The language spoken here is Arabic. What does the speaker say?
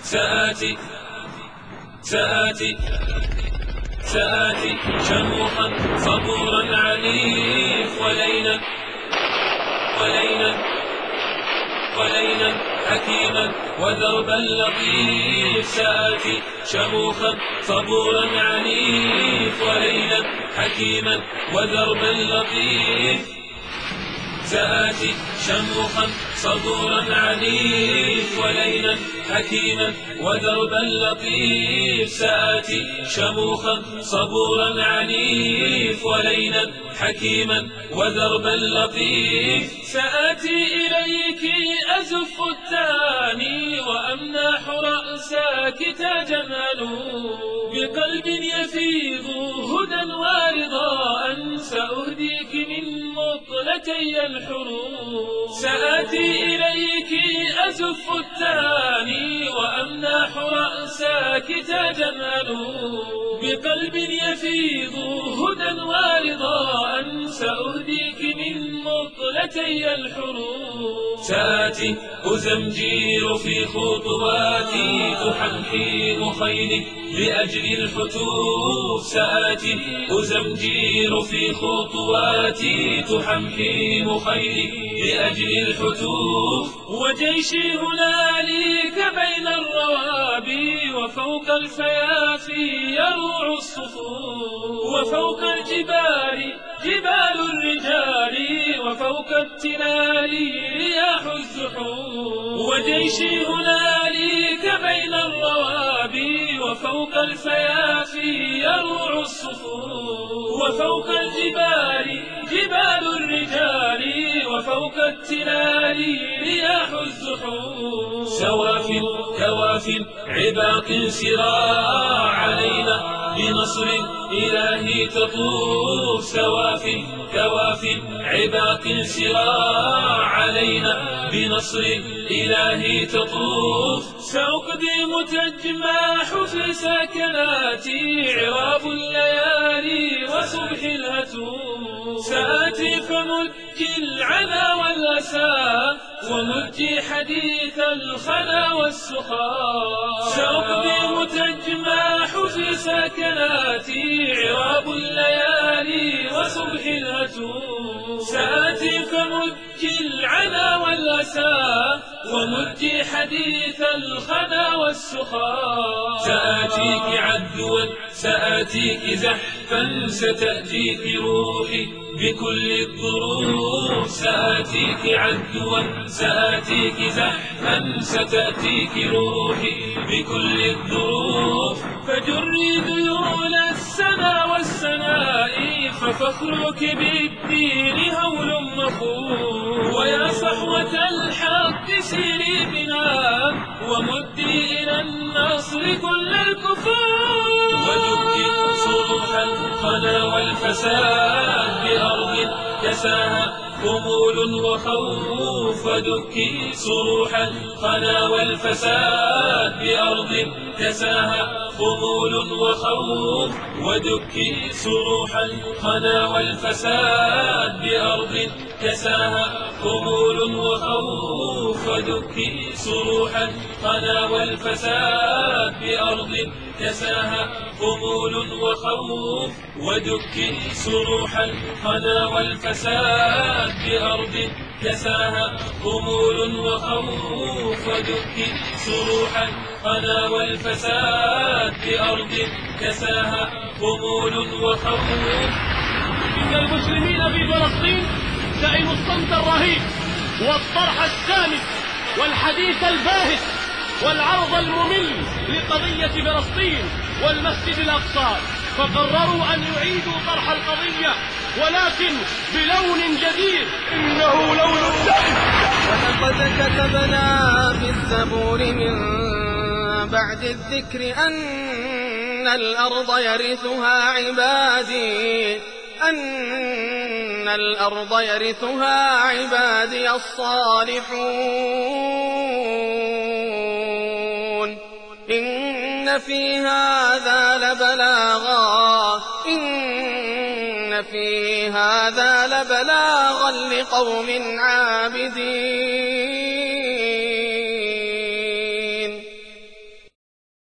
سآتي شموخا صبورا عنيف ولينا حكيما ودربا لطيف. سآتي شموخا صبورا عنيف ولينا حكيما ودربا لطيف. سآتي شموخا صبورا عنيف ولينا حكيما ودربا لطيف. سآتي شموخا صبورا عنيف ولينا حكيما ودربا لطيف. سآتي إليك أزف التاني وأمنح رأسك تاجا ألوف بقلب يفيض هدى ورضاء سأهديك من مطلتي الحروف. سآتي إليك أزف التاني وأمنح رأسك تاجا ألوف بقلب يفيض هدى ورضاء سأهديك من مطلتي الحروف. سآتي أزمجير في خطواتي تحمحم خيلي لأجل الحتوف. سآتي أزمجير في خطواتي تحمحم خيلي لأجل الحتوف. وجيشي هنالك بين الروابي وفوق الفيافي يروع الصفوف. وفوق الجبال جبال الرجال وفوق التلال رياح الزحوف. وجيشي هنالك بين الروابي وفوق الفيافي يروع الصفوف. وفوق الجبال جبال الرجال وفوق التلال رياح الزحوف. سواف كواف عباق سراع علينا بنصر إلهي تطوف. سواف كواف عباق سراع علينا بنصر إلهي تطوف. سأقدم تجماح في سكناتي عراب الليالي وصبح الهتوف. سآتي فمجي العنا والأسى ومجي حديث الخنا والسخاء. سأقدم تجماح في سكناتي عراب الليالي وصبح الهتوف. سآتي فمجي العنا والأسى ومجي حديث الخنا والسخاء. سآتيك عدوا سآتيك زحفا ستأتيك روحي بكل الظروف. سآتيك عدوا سآتيك زحفا ستأتيك روحي بكل الظروف. فجري ذيول السنا والسناء ففخرك بالدين هول مخوف. ويا صحوة الحق سيري بنا ومدي إلى النصر كل الكفور. ودكي صروح الخنا والفساد بأرض كساها خمول وخوف. ودكي صروح الخنا والفساد بأرض كساها خمول وخوف. ودكي صروح الخنا والفساد بأرض كساها خمول وخوف. ودكي صروح الخنا والفساد بأرض كساها خمول وخوف. ودكي صروح الخنا والفساد بأرض كساها خمول وخوف. ودكي صروح الخنا والفساد بأرض كساها خمول وخوف. إن المسلمين في فلسطين سئموا الصمت الرهيب والطرح السامج والحديث الباهت والعرض الممل لقضية فلسطين والمسجد الأقصى، فقرروا أن يعيدوا طرح القضية ولكن بلون جديد، إنه لون الدم. ولقد كتبنا في الزبور من بعد الذكر أن الأرض يرثها عبادي الصالحون. إن في هذا لبلاغا لقوم عابدين.